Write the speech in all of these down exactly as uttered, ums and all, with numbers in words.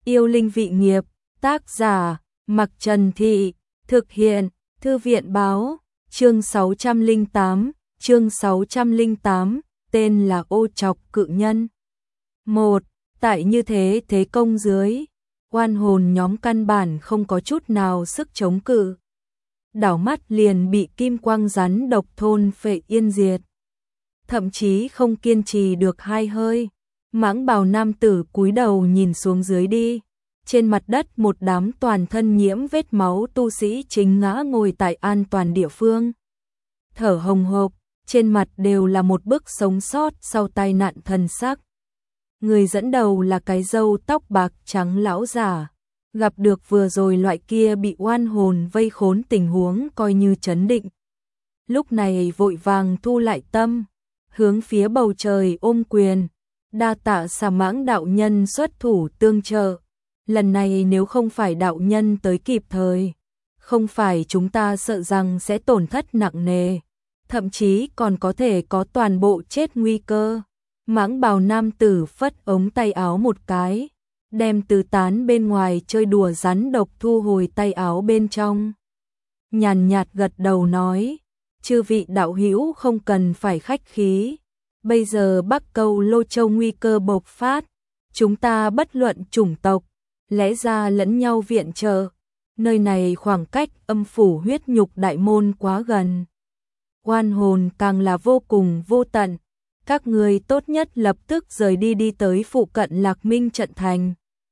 Yêu linh vị nghiệp, tác giả, Mặc Trần Thị, thực hiện, Thư viện báo, chương sáu trăm lẻ tám, chương sáu trăm lẻ tám, tên là Ô Trọc Cự Nhân. một. Tại như thế thế công dưới, oan hồn nhóm căn bản không có chút nào sức chống cự. Đảo mắt liền bị kim quang rắn độc thôn phệ yên diệt. Thậm chí không kiên trì được hai hơi, mãng bào nam tử cúi đầu nhìn xuống dưới đi. Trên mặt đất một đám toàn thân nhiễm vết máu tu sĩ chính ngã ngồi tại an toàn địa phương. Thở hồng hộc, trên mặt đều là một bức sống sót sau tai nạn thần sắc. Người dẫn đầu là cái râu tóc bạc trắng lão giả, gặp được vừa rồi loại kia bị oan hồn vây khốn tình huống coi như trấn định. Lúc này vội vàng thu lại tâm, hướng phía bầu trời ôm quyền, đa tạ Xà Mãng đạo nhân xuất thủ tương trợ. Lần này nếu không phải đạo nhân tới kịp thời, không phải chúng ta sợ rằng sẽ tổn thất nặng nề, thậm chí còn có thể có toàn bộ chết nguy cơ. Mãng bào nam tử phất ống tay áo một cái, đem tứ tán bên ngoài chơi đùa rắn độc thu hồi tay áo bên trong. Nhàn nhạt gật đầu nói, chư vị đạo hữu không cần phải khách khí, bây giờ Bắc Câu Lô Châu nguy cơ bộc phát, chúng ta bất luận chủng tộc, lẽ ra lẫn nhau viện trợ, nơi này khoảng cách âm phủ huyết nhục đại môn quá gần. Oan hồn càng là vô cùng vô tận, các người tốt nhất lập tức rời đi đi tới phụ cận Lạc Minh trận thành.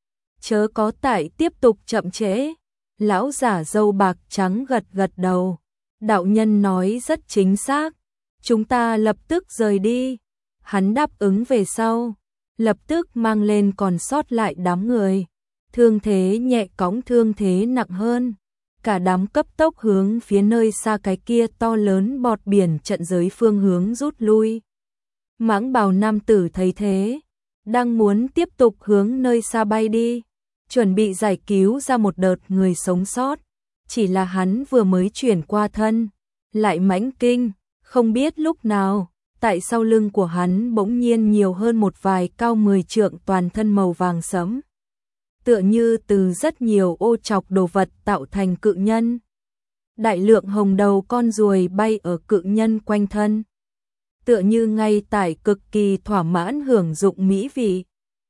Chớ có tại tiếp tục chậm trễ. Lão giả râu bạc trắng gật gật đầu. Đạo nhân nói rất chính xác, chúng ta lập tức rời đi. Hắn đáp ứng về sau, lập tức mang lên còn sót lại đám người. Thương thế nhẹ cõng thương thế nặng hơn. Cả đám cấp tốc hướng phía nơi xa cái kia to lớn bọt biển trận giới phương hướng rút lui. Mãng bào nam tử thấy thế, đang muốn tiếp tục hướng nơi xa bay đi, chuẩn bị giải cứu ra một đợt người sống sót. Chỉ là hắn vừa mới chuyển qua thân, lại mãnh kinh, không biết lúc nào, tại sau lưng của hắn bỗng nhiên nhiều hơn một vài cao mười trượng toàn thân màu vàng sẫm. Tựa như từ rất nhiều ô trọc đồ vật tạo thành cự nhân. Đại lượng hồng đầu con ruồi bay ở cự nhân quanh thân. Tựa như ngay tại cực kỳ thỏa mãn hưởng dụng mỹ vị.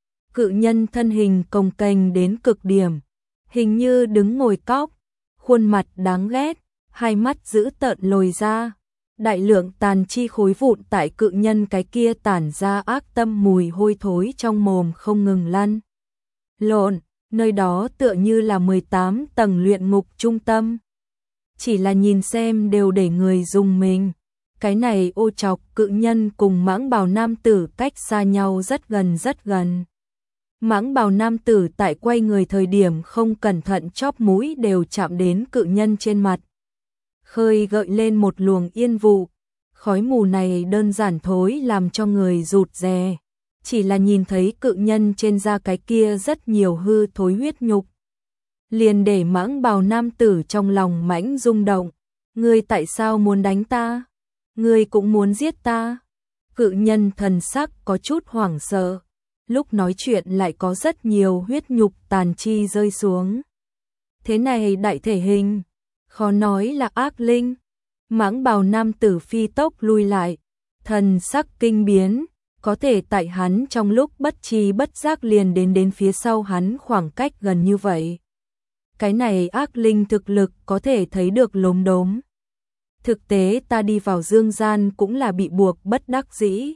Cự nhân thân hình cồng kềnh đến cực điểm, hình như đứng ngồi cóc, khuôn mặt đáng ghét, hai mắt dữ tợn lồi ra. Đại lượng tàn chi khối vụn tại cự nhân cái kia tản ra ác tâm mùi hôi thối trong mồm không ngừng lăn lộn, nơi đó tựa như là mười tám tầng luyện ngục trung tâm. Chỉ là nhìn xem đều để người rùng mình. Cái này ô trọc cự nhân cùng mãng bào nam tử cách xa nhau rất gần rất gần. Mãng bào nam tử tại quay người thời điểm không cẩn thận chóp mũi đều chạm đến cự nhân trên mặt. Khơi gợi lên một luồng yên vụ. Khói mù này đơn giản thối làm cho người rụt rè. Chỉ là nhìn thấy cự nhân trên da cái kia rất nhiều hư thối huyết nhục, liền để mãng bào nam tử trong lòng mãnh rung động. Ngươi tại sao muốn đánh ta? Ngươi cũng muốn giết ta? Cự nhân thần sắc có chút hoảng sợ, lúc nói chuyện lại có rất nhiều huyết nhục tàn chi rơi xuống. Thế này đại thể hình, khó nói là ác linh. Mãng bào nam tử phi tốc lui lại, thần sắc kinh biến, có thể tại hắn trong lúc bất tri bất giác liền đến đến phía sau hắn khoảng cách gần như vậy. Cái này ác linh thực lực có thể thấy được lốm đốm. Thực tế ta đi vào dương gian cũng là bị buộc bất đắc dĩ.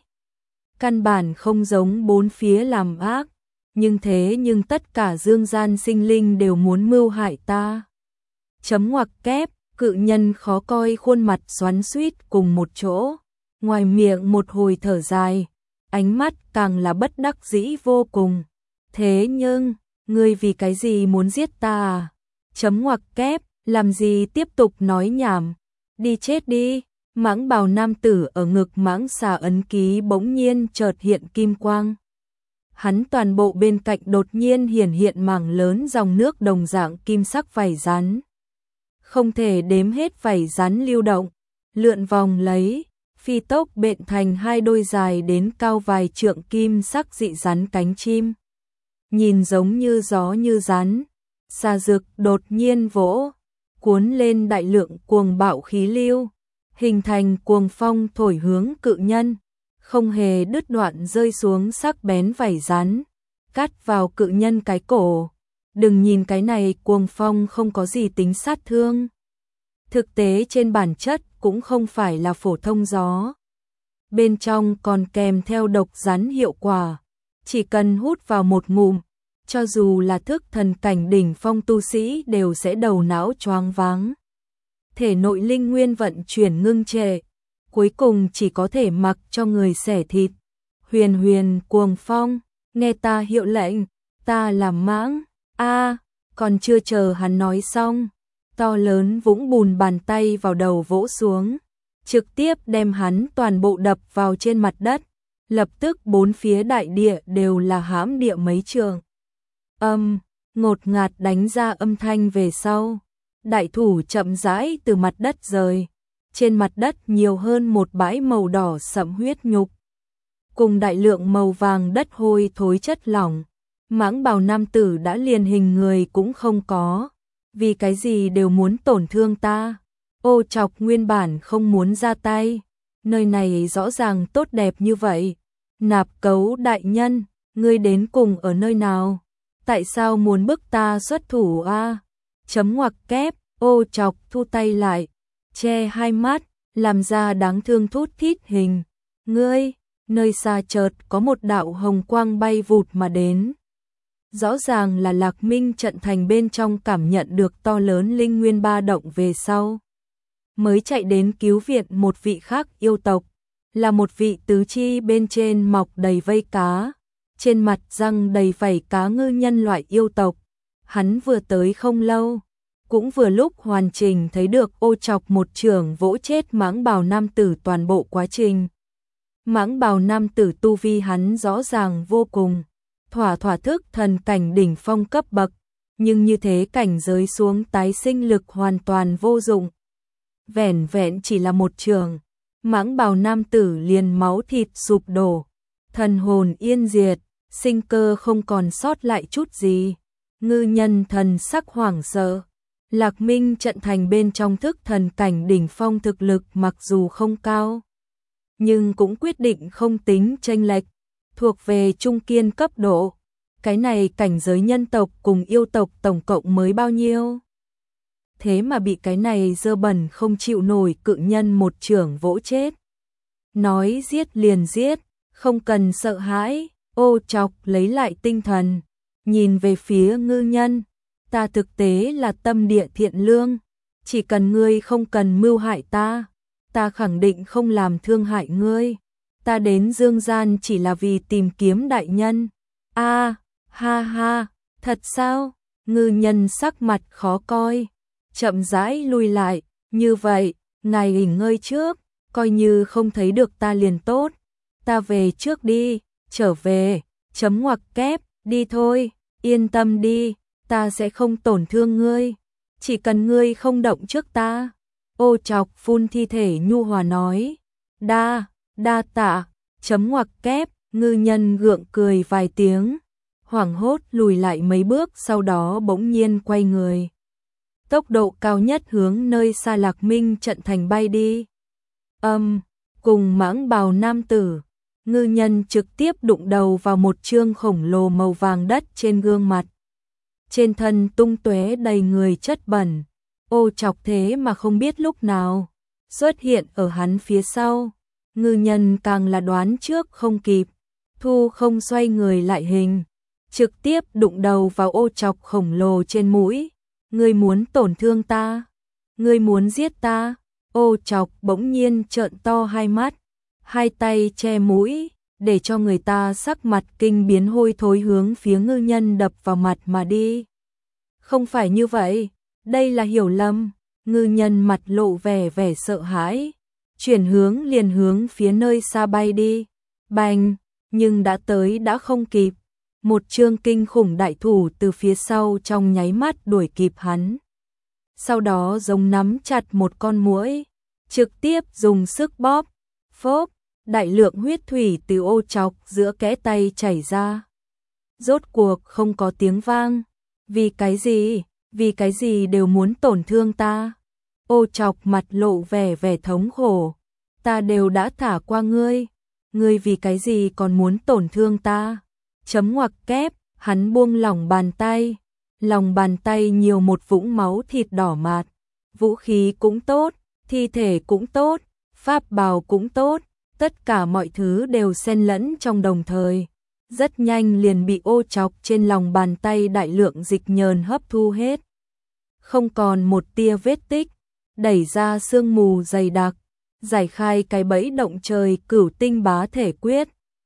Căn bản không giống bốn phía làm ác, nhưng thế nhưng tất cả dương gian sinh linh đều muốn mưu hại ta. Chấm ngoặc kép, cự nhân khó coi khuôn mặt xoắn xuýt cùng một chỗ, ngoài miệng một hồi thở dài, ánh mắt càng là bất đắc dĩ vô cùng. Thế nhưng, ngươi vì cái gì muốn giết ta à? Chấm ngoặc kép, làm gì tiếp tục nói nhảm, đi chết đi. Mãng bào nam tử ở ngực mãng xà ấn ký bỗng nhiên chợt hiện kim quang. Hắn toàn bộ bên cạnh đột nhiên hiển hiện mảng lớn dòng nước đồng dạng kim sắc vảy rắn. Không thể đếm hết vảy rắn lưu động, lượn vòng lấy, phi tốc bện thành hai đôi dài đến cao vài trượng kim sắc dị rắn cánh chim. nhìn giống như gió như rắn. Xà dực đột nhiên vỗ, cuốn lên đại lượng cuồng bạo khí lưu, hình thành cuồng phong thổi hướng cự nhân, không hề đứt đoạn rơi xuống sắc bén vảy rắn, cắt vào cự nhân cái cổ. Đừng nhìn cái này cuồng phong không có gì tính sát thương. Thực tế trên bản chất cũng không phải là phổ thông gió. Bên trong còn kèm theo độc rắn hiệu quả. Chỉ cần hút vào một ngụm, cho dù là thức thần cảnh đỉnh phong tu sĩ đều sẽ đầu não choáng váng. Thể nội linh nguyên vận chuyển ngưng trệ, cuối cùng chỉ có thể mặc cho người xẻ thịt. Huyền huyền cuồng phong, nghe ta hiệu lệnh, ta làm mãng. A, còn chưa chờ hắn nói xong, to lớn vũng bùn bàn tay vào đầu vỗ xuống, trực tiếp đem hắn toàn bộ đập vào trên mặt đất, lập tức bốn phía đại địa đều là hãm địa mấy trường. Âm, ngột ngạt đánh ra âm thanh về sau, đại thủ chậm rãi từ mặt đất rời, trên mặt đất nhiều hơn một bãi màu đỏ sẫm huyết nhục, cùng đại lượng màu vàng đất hôi thối chất lỏng. Mãng bào nam tử đã liền hình người cũng không có, vì cái gì đều muốn tổn thương ta. Ô Trọc nguyên bản không muốn ra tay, nơi này rõ ràng tốt đẹp như vậy. Nạp Cấu đại nhân, ngươi đến cùng ở nơi nào? Tại sao muốn bức ta xuất thủ a? Chấm ngoặc kép, Ô Trọc thu tay lại, che hai mắt, làm ra đáng thương thút thít hình. Ngươi, nơi xa chợt có một đạo hồng quang bay vụt mà đến. Rõ ràng là Lạc Minh trận thành bên trong cảm nhận được to lớn linh nguyên ba động về sau. Mới chạy đến cứu viện một vị khác yêu tộc, là một vị tứ chi bên trên mọc đầy vây cá, trên mặt răng đầy vảy cá ngư nhân loại yêu tộc. Hắn vừa tới không lâu, cũng vừa lúc hoàn chỉnh thấy được Ô Trọc một chưởng vỗ chết mãng bào nam tử toàn bộ quá trình. Mãng bào nam tử tu vi hắn rõ ràng vô cùng. Thỏa thỏa thức thần cảnh đỉnh phong cấp bậc, nhưng như thế cảnh giới xuống tái sinh lực hoàn toàn vô dụng. Vẻn vẹn chỉ là một trường, mãng bào nam tử liền máu thịt sụp đổ, thần hồn yên diệt, sinh cơ không còn sót lại chút gì. Ngư nhân thần sắc hoảng sợ. Lạc Minh trận thành bên trong thức thần cảnh đỉnh phong thực lực mặc dù không cao, nhưng cũng quyết định không tính chênh lệch, thuộc về trung kiên cấp độ. Cái này cảnh giới nhân tộc cùng yêu tộc tổng cộng mới bao nhiêu? Thế mà bị cái này dơ bẩn không chịu nổi cự nhân một chưởng vỗ chết. Nói giết liền giết, không cần sợ hãi. Ô Trọc lấy lại tinh thần, nhìn về phía ngư nhân. Ta thực tế là tâm địa thiện lương, chỉ cần ngươi không cần mưu hại ta, ta khẳng định không làm thương hại ngươi. Ta đến dương gian chỉ là vì tìm kiếm đại nhân. A, à, ha ha, thật sao? Ngư nhân sắc mặt khó coi, chậm rãi lui lại. Như vậy, ngài nghỉ ngơi trước, coi như không thấy được ta liền tốt. Ta về trước đi, trở về, chấm ngoặc kép, đi thôi, yên tâm đi, ta sẽ không tổn thương ngươi, chỉ cần ngươi không động trước ta. Ô Trọc phun thi thể nhu hòa nói. Đa, đa tạ, chấm ngoặc kép, ngư nhân gượng cười vài tiếng, hoảng hốt lùi lại mấy bước, sau đó bỗng nhiên quay người. Tốc độ cao nhất hướng nơi xa Lạc Minh trận thành bay đi. Âm, um, cùng mãng bào nam tử, ngư nhân trực tiếp đụng đầu vào một chương khổng lồ màu vàng đất trên gương mặt. Trên thân tung tóe đầy người chất bẩn. Ô Trọc thế mà không biết lúc nào xuất hiện ở hắn phía sau. Ngư nhân càng là đoán trước không kịp, thu không xoay người lại hình, trực tiếp đụng đầu vào Ô Trọc khổng lồ trên mũi. Ngươi muốn tổn thương ta? Ngươi muốn giết ta? Ô Trọc bỗng nhiên trợn to hai mắt, hai tay che mũi, để cho người ta sắc mặt kinh biến, hôi thối hướng phía ngư nhân đập vào mặt mà đi. Không phải như vậy, đây là hiểu lầm. Ngư nhân mặt lộ vẻ vẻ sợ hãi, chuyển hướng liền hướng phía nơi xa bay đi. Bành, nhưng đã tới đã không kịp. Một chương kinh khủng đại thủ từ phía sau trong nháy mắt đuổi kịp hắn. Sau đó giống nắm chặt một con muỗi, trực tiếp dùng sức bóp, phốp, đại lượng huyết thủy từ Ô Trọc giữa kẽ tay chảy ra. rốt cuộc không có tiếng vang. Vì cái gì? Vì cái gì đều muốn tổn thương ta? Ô Trọc mặt lộ vẻ vẻ thống khổ. Ta đều đã thả qua ngươi, ngươi vì cái gì còn muốn tổn thương ta? Chấm ngoặc kép, hắn buông lỏng bàn tay, lòng bàn tay nhiều một vũng máu thịt đỏ mạt. Vũ khí cũng tốt, thi thể cũng tốt, pháp bào cũng tốt, tất cả mọi thứ đều xen lẫn trong đồng thời. Rất nhanh liền bị Ô Trọc trên lòng bàn tay đại lượng dịch nhờn hấp thu hết. Không còn một tia vết tích, đẩy ra sương mù dày đặc, giải khai cái bẫy động trời cửu tinh bá thể quyết,